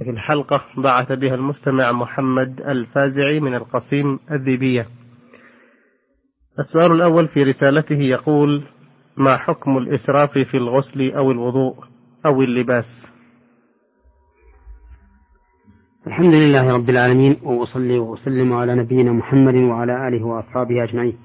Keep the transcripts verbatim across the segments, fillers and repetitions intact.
هذه الحلقة بعث بها المستمع محمد الفازعي من القصيم الذيبية. السؤال الأول في رسالته يقول: ما حكم الإسراف في الغسل أو الوضوء أو اللباس؟ الحمد لله رب العالمين، وأصلي وأسلم على نبينا محمد وعلى آله وأصحابه أجمعين.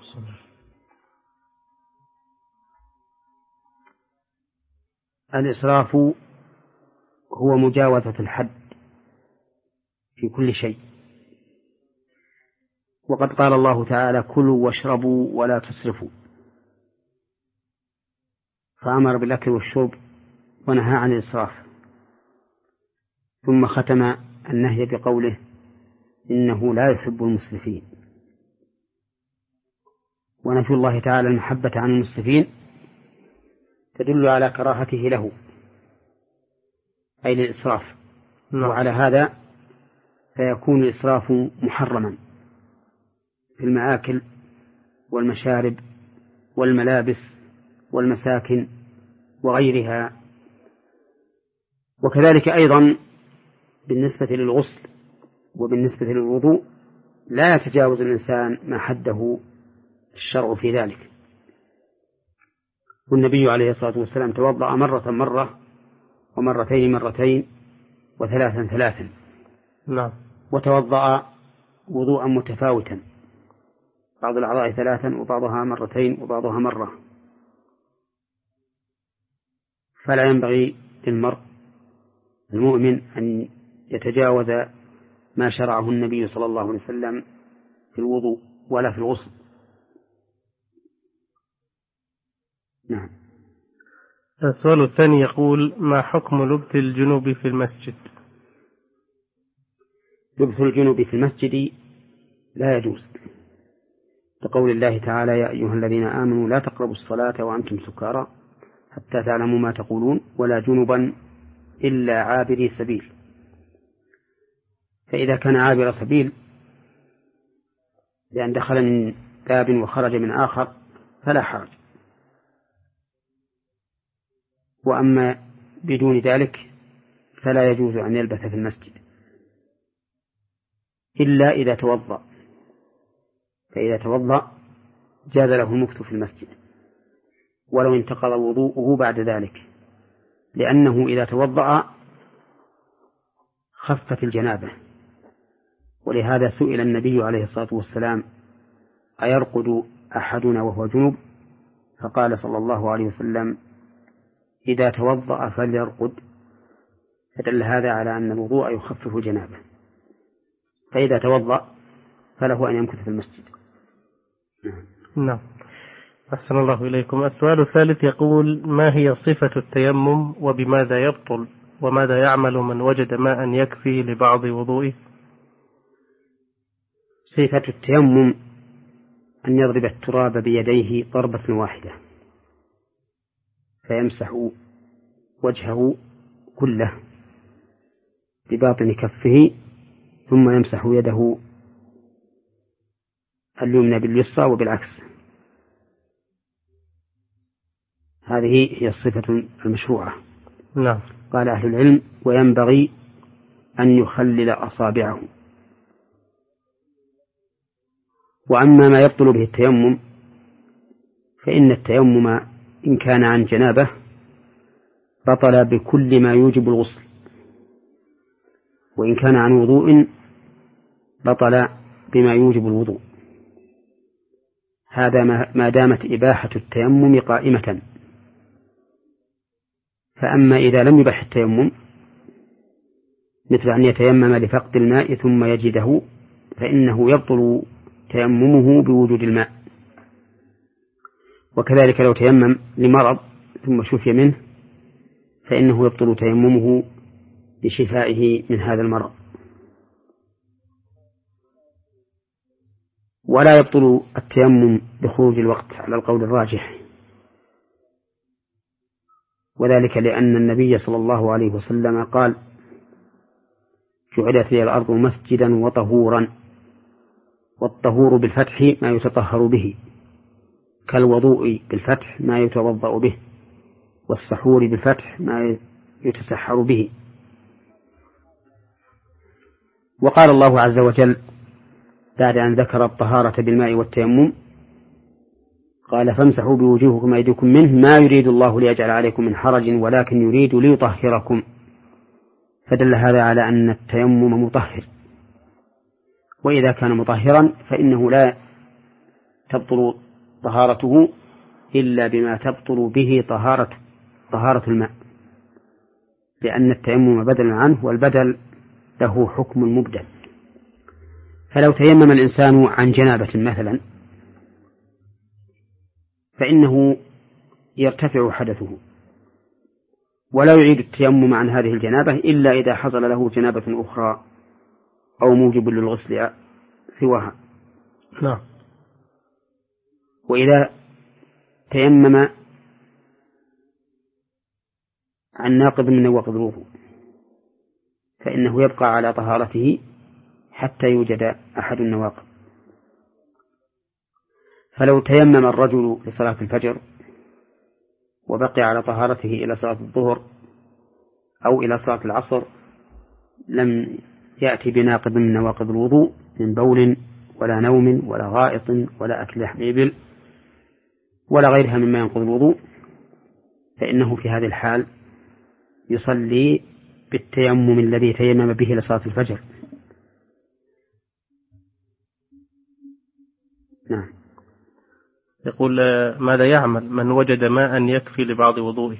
الإسراف هو مجاوزة الحد في كل شيء، وقد قال الله تعالى: كلوا واشربوا ولا تسرفوا، فأمر بالأكل والشرب ونهى عن الإسراف، ثم ختم النهي بقوله: إنه لا يحب المسرفين. ونفي الله تعالى المحبة عن المسرفين تدل على كراهته له، أي للإسراف. وعلى هذا فيكون الإسراف محرما في المآكل والمشارب والملابس والمساكن وغيرها. وكذلك أيضا بالنسبة للغسل وبالنسبة للوضوء لا يتجاوز الإنسان ما حده الشرع في ذلك. والنبي عليه الصلاة والسلام توضأ مرة مرة ومرتين مرتين وثلاثا ثلاثا. نعم. وتوضأ وضوءا متفاوتا، بعض الأعضاء ثلاثا وبعضها مرتين وبعضها مرة. فلا ينبغي للمرء المؤمن أن يتجاوز ما شرعه النبي صلى الله عليه وسلم في الوضوء ولا في الغسل. نعم. السؤال الثاني يقول: ما حكم لبث الجنوب في المسجد؟ لبث الجنوب في المسجد لا يجوز، لقول الله تعالى: يا أيها الذين آمنوا لا تقربوا الصلاة وأنتم سكارى حتى تعلموا ما تقولون ولا جنبا إلا عابري سبيل. فإذا كان عابر سبيل لأن دخل من باب وخرج من آخر فلا حرج. وأما بدون ذلك فلا يجوز أن يلبث في المسجد إلا إذا توضأ، فإذا توضأ جاز له المكث في المسجد ولو انتقض وضوءه بعد ذلك، لأنه إذا توضأ خفت الجنابة. ولهذا سئل النبي عليه الصلاة والسلام: أيرقد أحدنا وهو جنب؟ فقال صلى الله عليه وسلم: إذا توضأ فليرقد. فدل هذا على أن الوضوء يخفف الجنابة، فإذا توضأ فله أن يمكث في المسجد. نعم. أحسن الله إليكم. السؤال الثالث يقول: ما هي صفة التيمم وبماذا يبطل، وماذا يعمل من وجد ماء يكفي لبعض وضوئه؟ صفة التيمم أن يضرب التراب بيديه ضربة واحدة فيمسح وجهه كله بباطن كفه، ثم يمسح يده اليمنى باليسرى وبالعكس. هذه هي الصفة المشروعة. نعم. قال أهل العلم: وينبغي أن يخلل أصابعه. وأما ما يبطل به التيمم فإن التيمم إن كان عن جنابه بطل بكل ما يوجب الغسل، وإن كان عن وضوء بطل بما يوجب الوضوء، هذا ما دامت إباحة التيمم قائمة. فأما إذا لم يبح التيمم مثل أن يتيمم لفقد الماء ثم يجده فإنه يبطل تيممه بوجود الماء. وكذلك لو تيمم لمرض ثم شفي منه فإنه يبطل تيممه لشفائه من هذا المرض. ولا يبطل التيمم بخروج الوقت على القول الراجح، وذلك لأن النبي صلى الله عليه وسلم قال: جعلت لي الأرض مسجدا وطهورا. والطهور بالفتح ما يتطهر به، كالوضوء بالفتح ما يتوضأ به، والسحور بالفتح ما يتسحر به. وقال الله عز وجل بعد أن ذكر الطهارة بالماء والتيمم قال فامسحوا بوجوهكم وأيديكم منه ما يريد الله ليجعل عليكم من حرج ولكن يريد ليطهركم، فدل هذا على أن التيمم مطهر، وإذا كان مطهرا فإنه لا تبطل طهارته إلا بما تبطل به طهارة طهارة الماء، لأن التيمم بدل عنه والبدل له حكم مبدل. فلو تيمم الإنسان عن جنابة مثلا فإنه يرتفع حدثه ولا يعيد التيمم عن هذه الجنابة إلا إذا حصل له جنابة أخرى أو موجب للغسل سواها. نعم. وإذا تيمم عن ناقض من نواقض الوضوء فإنه يبقى على طهارته حتى يوجد أحد النواقض. فلو تيمم الرجل لصلاة الفجر وبقي على طهارته إلى صلاة الظهر أو إلى صلاة العصر لم يأتي بناقض من نواقض الوضوء من بول ولا نوم ولا غائط ولا أكل لحم إبل ولا غيرها مما ينقض الوضوء، فإنه في هذه الحال يصلي بالتيمم الذي تيمم به لصلاة الفجر. نعم. يقول ماذا يعمل من وجد ماء يكفي لبعض وضوئه؟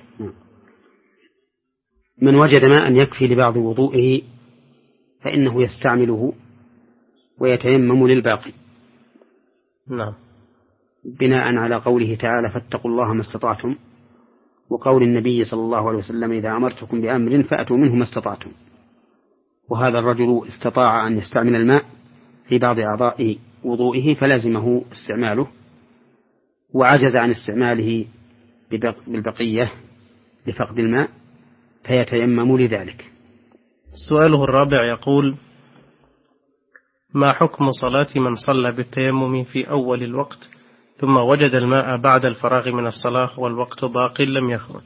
من وجد ماء يكفي لبعض وضوئه فإنه يستعمله ويتيمم للباقي. نعم. بناء على قوله تعالى فاتقوا الله ما استطعتم، وقول النبي صلى الله عليه وسلم إذا أمرتكم بأمر فأتوا منه ما استطعتم. وهذا الرجل استطاع أن يستعمل الماء في بعض أعضاء وضوئه فلازمه استعماله، وعجز عن استعماله بالبقية لفقد الماء فيتيمم لذلك. سؤاله الرابع يقول ما حكم صلاة من صلى بالتيمم في أول الوقت ثم وجد الماء بعد الفراغ من الصلاة والوقت باق لم يخرج؟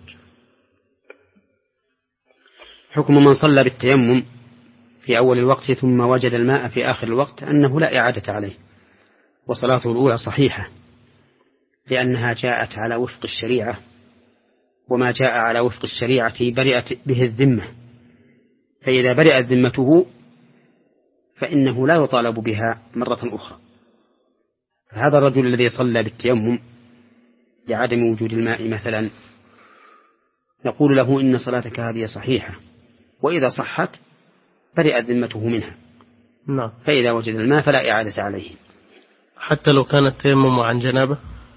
حكم من صلى بالتيمم في أول الوقت ثم وجد الماء في آخر الوقت أنه لا إعادة عليه، وصلاته الأولى صحيحة لأنها جاءت على وفق الشريعة، وما جاء على وفق الشريعة برئت به الذمة، فإذا برئت ذمته فإنه لا يطالب بها مرة أخرى. هذا الرجل الذي صلى بالتيمم لعدم وجود الماء مثلا نقول له إن صلاتك هذه صحيحة، وإذا صحت برئت ذمته منها. نعم. فإذا وجد الماء فلا إعادة عليه حتى لو كان التيمم عن جنابه،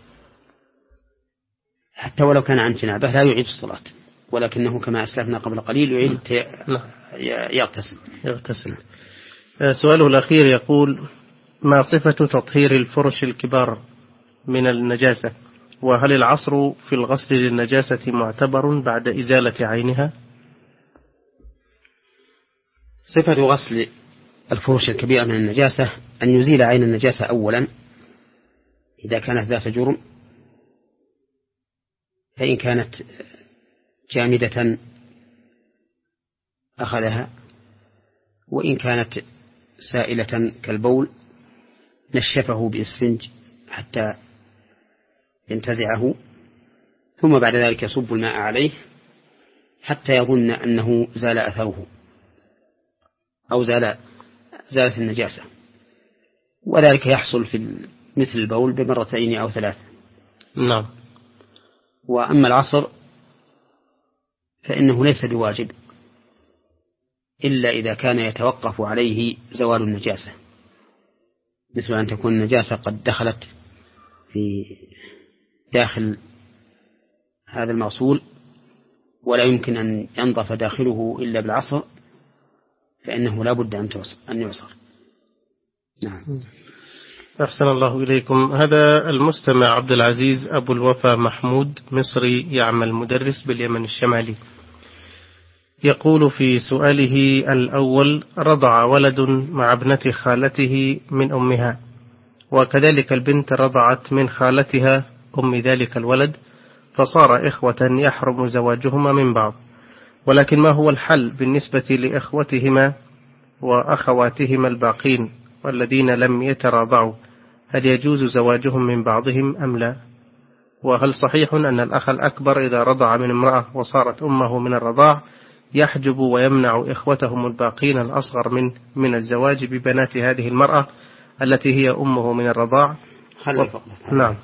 حتى ولو كان عن جنابه لا يعيد الصلاة، ولكنه كما أسلفنا قبل قليل يعيد يغتسل. يغتسل. سؤاله الأخير يقول ما صفة تطهير الفرش الكبار من النجاسة، وهل العصر في الغسل للنجاسة معتبر بعد إزالة عينها؟ صفة غسل الفرش الكبيرة من النجاسة أن يزيل عين النجاسة أولا إذا كانت ذات جرم، فإن كانت جامدة أخذها، وإن كانت سائلة كالبول نشفه بإسفنج حتى ينتزعه، ثم بعد ذلك يصب الماء عليه حتى يظن أنه زال أثره أو زال زالت النجاسة، وذلك يحصل في مثل البول بمرتين أو ثلاث. نعم. وأما العصر فإنه ليس بواجب إلا إذا كان يتوقف عليه زوال النجاسة، مثل أن تكون النجاسة قد دخلت في داخل هذا المغسول ولا يمكن أن ينظف داخله إلا بالعصر، فإنه لا بد أن يعصر. نعم. أحسن الله إليكم. هذا المستمع عبد العزيز أبو الوفا محمود مصري يعمل مدرس باليمن الشمالي، يقول في سؤاله الأول رضع ولد مع ابنة خالته من أمها، وكذلك البنت رضعت من خالتها أم ذلك الولد، فصار إخوة يحرم زواجهما من بعض، ولكن ما هو الحل بالنسبة لإخوتهما وأخواتهما الباقين والذين لم يتراضعوا، هل يجوز زواجهم من بعضهم أم لا؟ وهل صحيح أن الأخ الأكبر إذا رضع من امرأة وصارت أمه من الرضاع يحجب ويمنع إخوتهم الباقين الأصغر من من الزواج ببنات هذه المرأة التي هي أمه من الرضاع؟ و... نعم.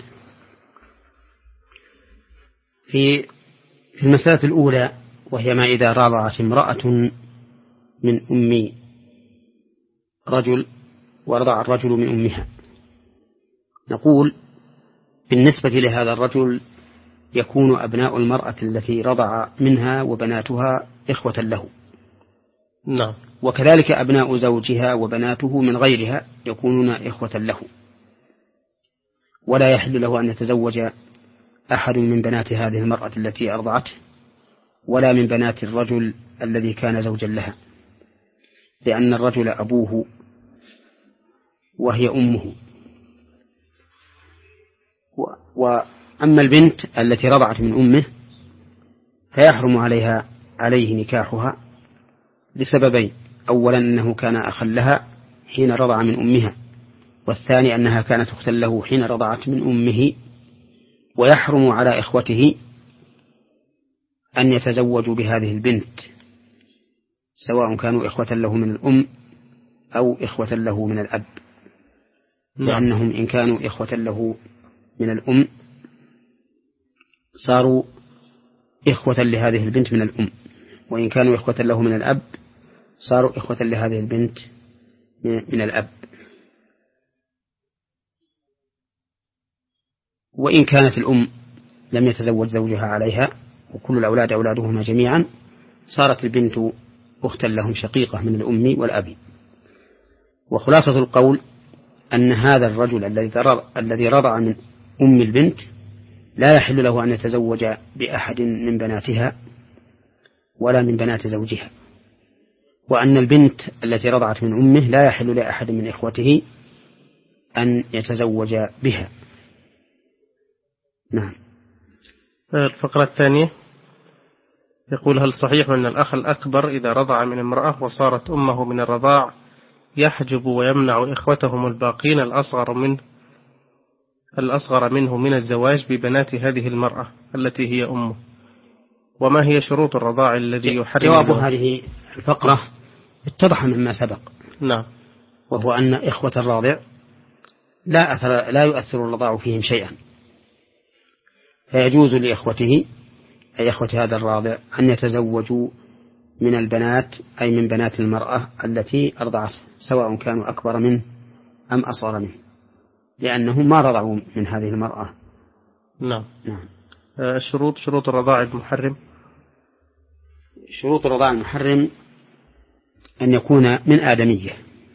في في المسألة الأولى، وهي ما إذا رضعت امرأة من أم رجل ورضع الرجل من أمها، نقول بالنسبة لهذا الرجل يكون أبناء المرأة التي رضع منها وبناتها إخوة له. نعم. وكذلك أبناء زوجها وبناته من غيرها يكونون إخوة له، ولا يحل له أن يتزوج أحد من بنات هذه المرأة التي أرضعته ولا من بنات الرجل الذي كان زوجا لها، لأن الرجل أبوه وهي أمه. وأما البنت التي رضعت من أمه فيحرم عليها عليه نكاحها لسببين: أولا أنه كان أخا لها حين رضع من أمها، والثاني أنها كانت أختا له حين رضعت من أمه. ويحرم على إخوته أن يتزوجوا بهذه البنت سواء كانوا إخوة له من الأم أو إخوة له من الأب، لأنهم إن كانوا إخوة له من الأم صاروا إخوة لهذه البنت من الأم، وإن كانوا إخوة له من الأب صاروا إخوة لهذه البنت من الأب. وإن كانت الأم لم يتزوج زوجها عليها وكل الأولاد أولادهما جميعا صارت البنت أختا لهم شقيقة من الأم والأب. وخلاصة القول أن هذا الرجل الذي رضع من أم البنت لا يحل له أن يتزوج بأحد من بناتها ولا من بنات زوجها، وأن البنت التي رضعت من أمه لا يحل لأحد من إخوته أن يتزوج بها. نعم. الفقرة الثانية يقول: هل صحيح أن الأخ الأكبر إذا رضع من امرأة وصارت أمه من الرضاع يحجب ويمنع إخوتهم الباقين الأصغر منه الأصغر منه من الزواج ببنات هذه المرأة التي هي أمه؟ وما هي شروط الرضاع الذي يحرم؟ جواب هذه الفقرة اتضح مما سبق. نعم. وهو أن إخوة الراضع لا أثر لا يؤثر الرضاع فيهم شيئا، فيجوز لإخوته أي إخوة هذا الراضع أن يتزوجوا من البنات أي من بنات المرأة التي أرضعته سواء كانوا أكبر منه أم أصغر منه، لأنهم ما رضعوا من هذه المرأة. نعم. نعم. الشروط شروط الرضاع المحرم. شروط الرضاع المحرم أن يكون من آدمية،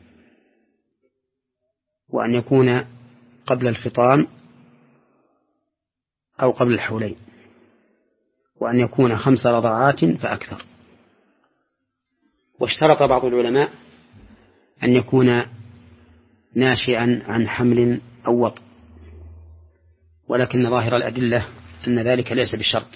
وأن يكون قبل الفطام أو قبل الحولين، وأن يكون خمس رضعات فأكثر. واشترط بعض العلماء أن يكون ناشئا عن حمل أو وطء، ولكن ظاهر الأدلة أن ذلك ليس بشرط،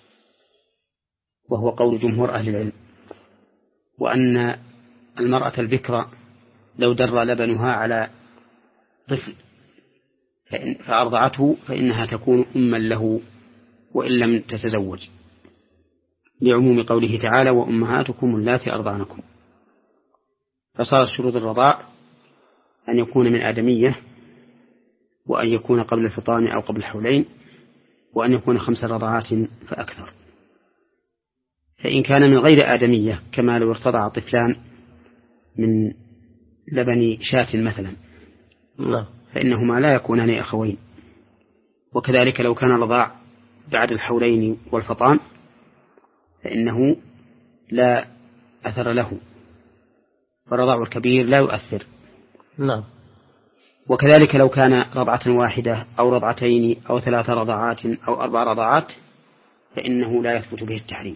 وهو قول جمهور أهل العلم، وأن المرأة البكرة لو در لبنها على طفل فأرضعته فإنها تكون أما له وإن لم تتزوج، لعموم قوله تعالى: وأمهاتكم اللاتي أرضعنكم. فصارت شروط الرضاع أن يكون من آدمية، وأن يكون قبل الفطام أو قبل الحولين، وأن يكون خمس رضعات فأكثر. فإن كان من غير آدمية كما لو ارتضع طفلان من لبن شاة مثلا لا. فإنهما لا يكونان أخوين. وكذلك لو كان رضاع بعد الحولين والفطام فإنه لا أثر له، فرضاع الكبير لا يؤثر. نعم. وكذلك لو كان رضعة واحدة أو رضعتين أو ثلاث رضعات أو أربع رضعات فإنه لا يثبت به التحريم،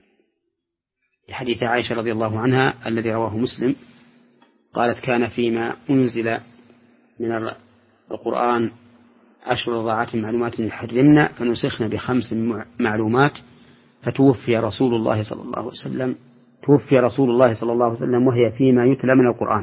لحديث عائشة رضي الله عنها الذي رواه مسلم قالت: كان فيما أنزل من القرآن عشر رضعات معلومات يحرمنا فنسخنا بخمس معلومات فتوفي رسول الله صلى الله عليه وسلم توفي رسول الله صلى الله عليه وسلم وهي فيما يتلى من القرآن.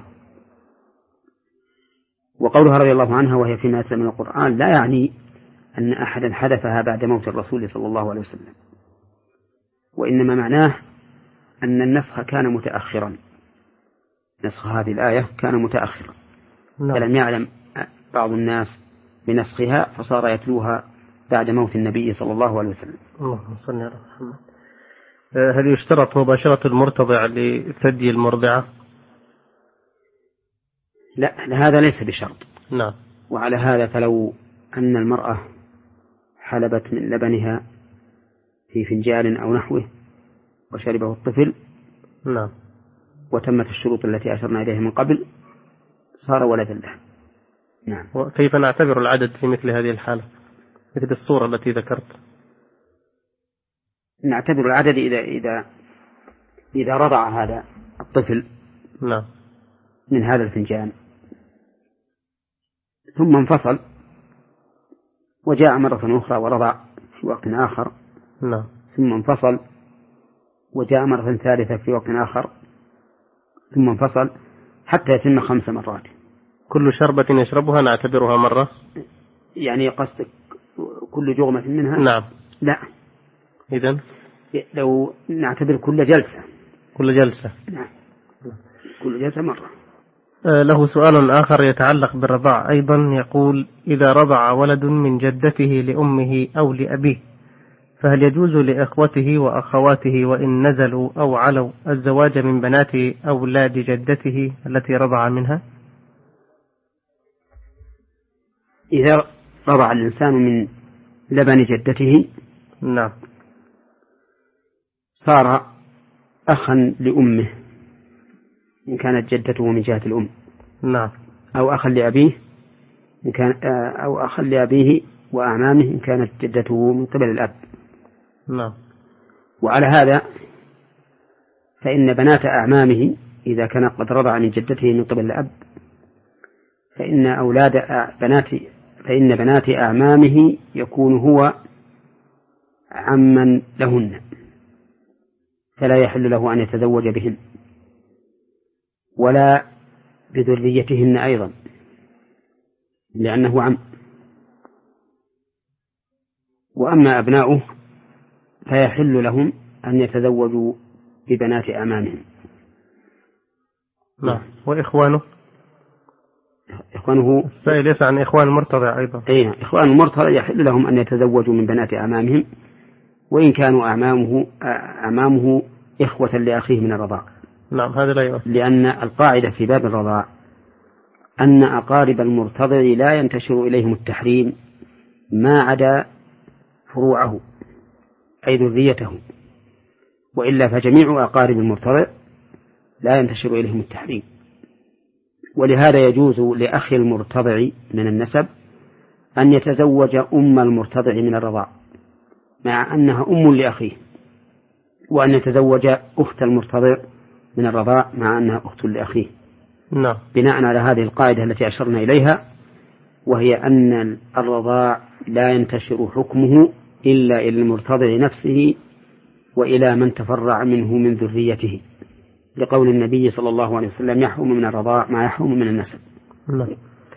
وقولها رضي الله عنها وهي فيما يتلى من القرآن لا يعني أن أحدا حدثها بعد موت الرسول صلى الله عليه وسلم، وإنما معناه أن النسخ كان متأخرا، نسخ هذه الآية كان متأخرا، فلم يعلم بعض الناس بنسخها فصار يتلوها بعد موت النبي صلى الله عليه وسلم. اللهم صل على محمد. هل يشترط مباشرة المرتضع لثدي المرضعة؟ لا، هذا ليس بشرط. نعم. وعلى هذا فلو أن المرأة حلبت من لبنها في فنجان أو نحوه وشربه الطفل، نعم، وتمت الشروط التي أشرنا إليها من قبل، صار ولدا له. نعم. وكيف نعتبر العدد في مثل هذه الحالة، مثل الصورة التي ذكرت؟ نعتبر العدد إذا إذا إذا رضع هذا الطفل نعم من هذا الفنجان ثم انفصل وجاء مرة أخرى ورضع في وقت آخر، نعم، ثم انفصل وجاء مرة ثالثة في وقت آخر، ثم انفصل، حتى يتم خمس مرات. كل شربة يشربها نعتبرها مرة؟ يعني قصدك كل جغمة منها؟ نعم. لا، إذن لو نعتبر كل جلسة. كل جلسة. نعم، كل جلسة مرة. آه له سؤال آخر يتعلق بالرضاع أيضا، يقول: إذا رضع ولد من جدته لأمه أو لأبيه، فهل يجوز لإخوته وأخواته وإن نزلوا أو علوا الزواج من بنات أولاد جدته التي رضع منها؟ إذا رضع الإنسان من لبن جدته، نعم، صار أخا لأمه إن كانت جدته من جهة الأم، نعم، أو أخا لأبيه إن كان أو أخا لأبيه وأعمامه إن كانت جدته من قبل الأب. نعم. وعلى هذا فإن بنات أعمامه إذا كان قد رضع من جدته من قبل الأب فإن أولاد بنات فإن بنات أعمامه يكون هو عما لهن، فلا يحل له أن يتزوج بهن ولا بذريتهن أيضا لأنه عم. وأما أبناؤه فيحل لهم أن يتزوجوا ببنات أعمامهم. نعم. وإخوانه؟ إخوانه السائل يسأل عن إخوان المرتضع أيضا. أي إخوان المرتضع يحل لهم أن يتزوجوا من بنات أعمامهم وإن كانوا أعمامه أعمامه إخوة لأخيه من الرضاع. نعم، هذا لا يؤثر، لأن القاعدة في باب الرضاع أن أقارب المرتضع لا ينتشر إليهم التحريم ما عدا فروعه أي ذريته، وإلا فجميع أقارب المرتضع لا ينتشر إليهم التحريم. ولهذا يجوز لأخ المرتضع من النسب أن يتزوج أم المرتضع من الرضاع مع أنها أم لأخيه، وأن يتزوج أخت المرتضع من الرضاع مع أنها أخت لأخيه. نعم. بناء على هذه القاعدة التي أشرنا إليها، وهي أن الرضاع لا ينتشر حكمه إلا إلى المرتضع نفسه وإلى من تفرع منه من ذريته، لقول النبي صلى الله عليه وسلم: يحرم من الرضاع ما يحرم من النسب. نعم.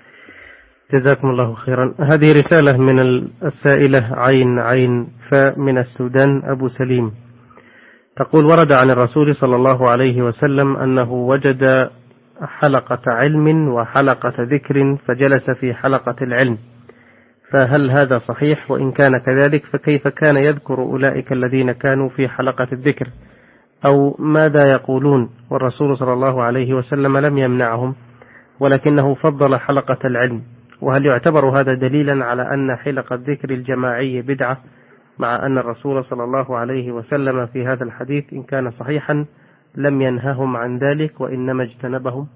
جزاكم الله خيرا. هذه رسالة من السائلة عين عين فمن السودان أبو سليم، تقول: ورد عن الرسول صلى الله عليه وسلم أنه وجد حلقة علم وحلقة ذكر فجلس في حلقة العلم، فهل هذا صحيح؟ وإن كان كذلك فكيف كان يذكر أولئك الذين كانوا في حلقة الذكر، أو ماذا يقولون والرسول صلى الله عليه وسلم لم يمنعهم ولكنه فضل حلقة العلم؟ وهل يعتبر هذا دليلا على أن حلقة الذكر الجماعي بدعة، مع أن الرسول صلى الله عليه وسلم في هذا الحديث إن كان صحيحا لم ينههم عن ذلك وإنما اجتنبهم؟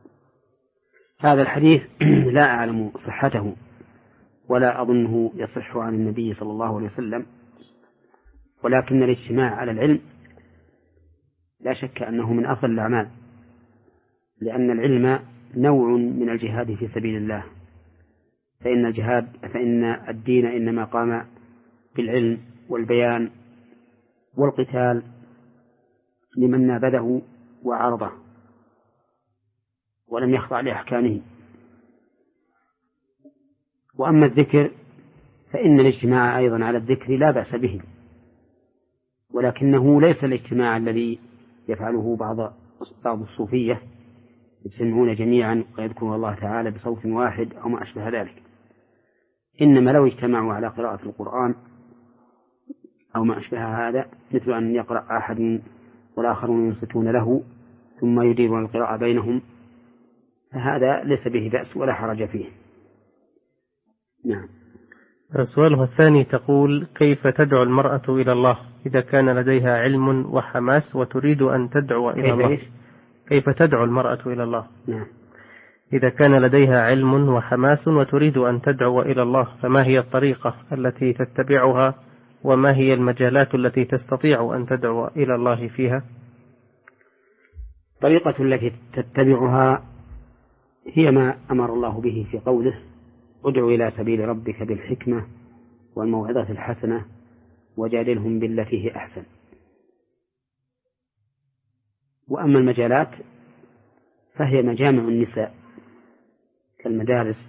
هذا الحديث لا أعلم صحته ولا أظنه يصح عن النبي صلى الله عليه وسلم، ولكن الاجتماع على العلم لا شك أنه من أفضل الأعمال، لأن العلم نوع من الجهاد في سبيل الله، فإن الجهاد فإن الدين إنما قام بالعلم والبيان والقتال لمن نابذه وعرضه ولم يخضع لأحكامه. وأما الذكر فإن الاجتماع أيضا على الذكر لا بأس به، ولكنه ليس الاجتماع الذي يفعله بعض بعض الصوفية يجتمعون جميعا ويذكرون الله تعالى بصوت واحد أو ما أشبه ذلك. إنما لو اجتمعوا على قراءة القرآن أو ما أشبه هذا، مثل أن يقرأ أحد والآخرون ينصتون له ثم يديرون القراءة بينهم، فهذا ليس به بأس ولا حرج فيه. نعم. سؤالها الثاني تقول: كيف تدعو المرأة إلى الله إذا كان لديها علم وحماس وتريد أن تدعو إلى الله؟ كيف تدعو المرأة إلى الله؟ نعم. إذا كان لديها علم وحماس وتريد أن تدعو إلى الله، فما هي الطريقة التي تتبعها، وما هي المجالات التي تستطيع أن تدعو إلى الله فيها؟ الطريقة التي تتبعها هي ما أمر الله به في قوله: ادع إلى سبيل ربك بالحكمة والموعظة الحسنة وجادلهم بالتي هي أحسن. وأما المجالات فهي مجامع النساء كالمدارس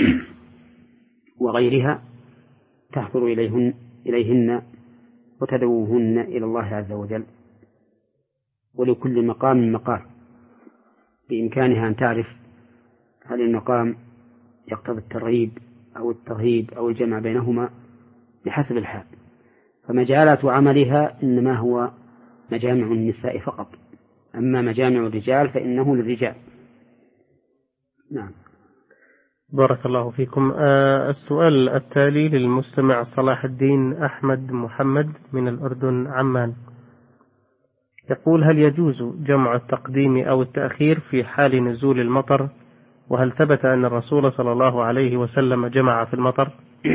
وغيرها، تحضر إليهن, إليهن وتدعوهن إلى الله عز وجل. ولكل مقام مقال، بإمكانها أن تعرف هل المقام يقتضي الترغيب أو الترهيب أو الجمع بينهما بحسب الحال. فمجالات عملها إنما هو مجامع النساء فقط، أما مجامع الرجال فإنه للرجال. نعم. بارك الله فيكم. آه السؤال التالي للمستمع صلاح الدين أحمد محمد من الأردن عمان، يقول: هل يجوز جمع التقديم أو التأخير في حال نزول المطر؟ وهل ثبت أن الرسول صلى الله عليه وسلم جمع في المطر؟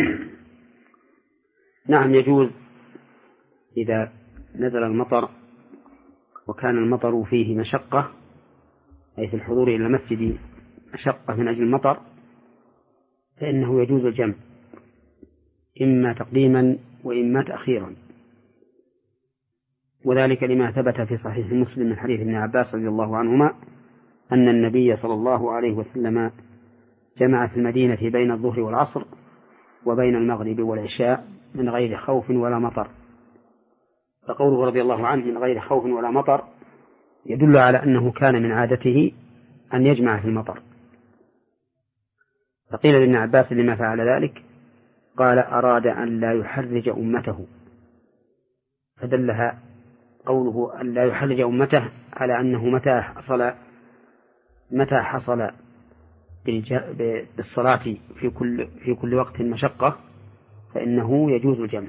نعم يجوز، إذا نزل المطر وكان المطر فيه مشقة، أي في الحضور إلى المسجد مشقة من أجل المطر، فإنه يجوز الجمع إما تقديما وإما تأخيرا. وذلك لما ثبت في صحيح مسلم من حديث ابن عباس رضي الله عنهما أن النبي صلى الله عليه وسلم جمع في المدينة بين الظهر والعصر وبين المغرب والعشاء من غير خوف ولا مطر. فقوله رضي الله عنه من غير خوف ولا مطر يدل على أنه كان من عادته أن يجمع في المطر. فقيل لابن عباس لما فعل ذلك، قال: أراد أن لا يحرج أمته. فدلها قوله أن لا يحرج أمته على أنه متى حصل متى حصل بالصلاة في كل في كل وقت مشقة فإنه يجوز الجمع.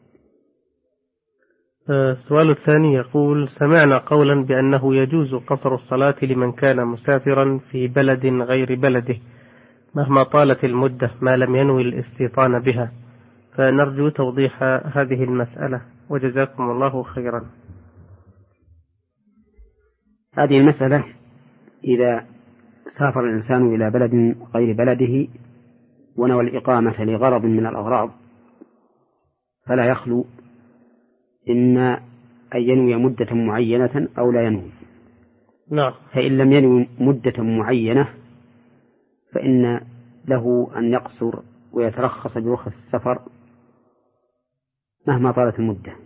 السؤال الثاني يقول: سمعنا قولا بأنه يجوز قصر الصلاة لمن كان مسافرا في بلد غير بلده مهما طالت المدة ما لم ينوي الاستيطان بها، فنرجو توضيح هذه المسألة وجزاكم الله خيرا. هذه المسألة إذا سافر الإنسان إلى بلد غير بلده ونوى الإقامة لغرض من الأغراض فلا يخلو إما أن ينوي مدة معينة أو لا ينوي. نعم. فإن لم ينوي مدة معينة فإن له أن يقصر ويترخص برخص السفر مهما طالت المدة،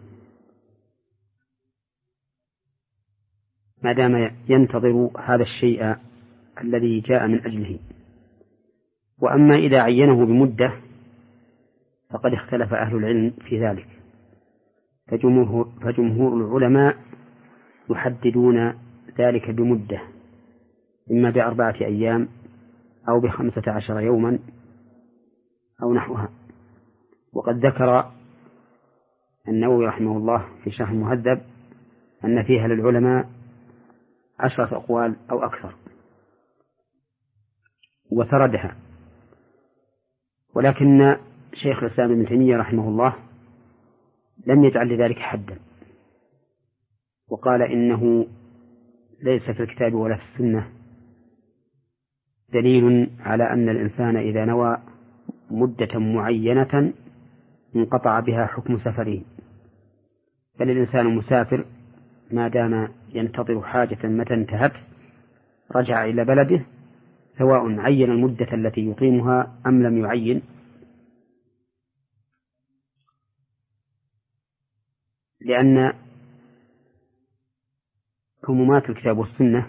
ما دام ينتظر هذا الشيء الذي جاء من أجله. وأما إذا عينه بمدة فقد اختلف أهل العلم في ذلك، فجمهور, فجمهور العلماء يحددون ذلك بمدة، إما بأربعة أيام أو بخمسة عشر يوما أو نحوها. وقد ذكر النووي رحمه الله في شرح المهذب أن فيها للعلماء عشرة أقوال أو أكثر وسردها. ولكن شيخ الإسلام ابن تيمية رحمه الله لم يجعل لذلك حدا، وقال إنه ليس في الكتاب ولا في السنة دليل على أن الإنسان إذا نوى مدة معينة انقطع بها حكم سفره، بل الإنسان مسافر ما دام ينتظر حاجة متى انتهت رجع إلى بلده، سواء عين المدة التي يقيمها أم لم يعين، لأن عمومات الكتاب والسنة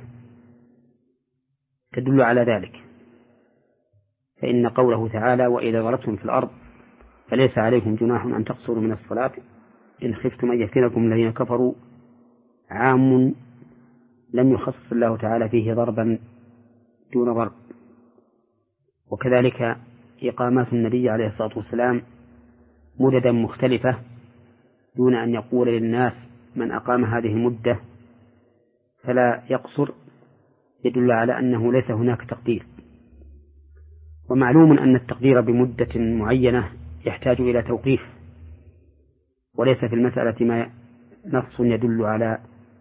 تدل على ذلك. فإن قوله تعالى وإذا ضربتم في الأرض فليس عليكم جناح أن تقصروا من الصلاة إن خفتم أن يفتنكم الذين كفروا عام لم يخصص الله تعالى فيه ضربا دون ضرب. وكذلك إقامات النبي عليه الصلاة والسلام مددا مختلفة دون أن يقول للناس من أقام هذه المدة فلا يقصر، يدل على أنه ليس هناك تقدير. ومعلوم أن التقدير بمدة معينة يحتاج إلى توقيف، وليس في المسألة ما نص يدل على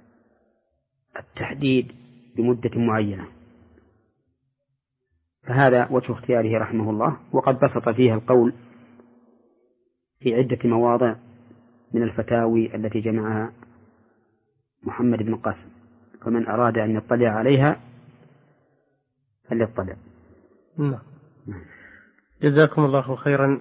التحديد بمدة معينة. فهذا وجه اختياره رحمه الله، وقد بسط فيها القول في عدة مواضع من الفتاوي التي جمعها محمد بن قاسم، فمن أراد أن يطلع عليها فليطلع. نعم. جزاكم الله خيرا.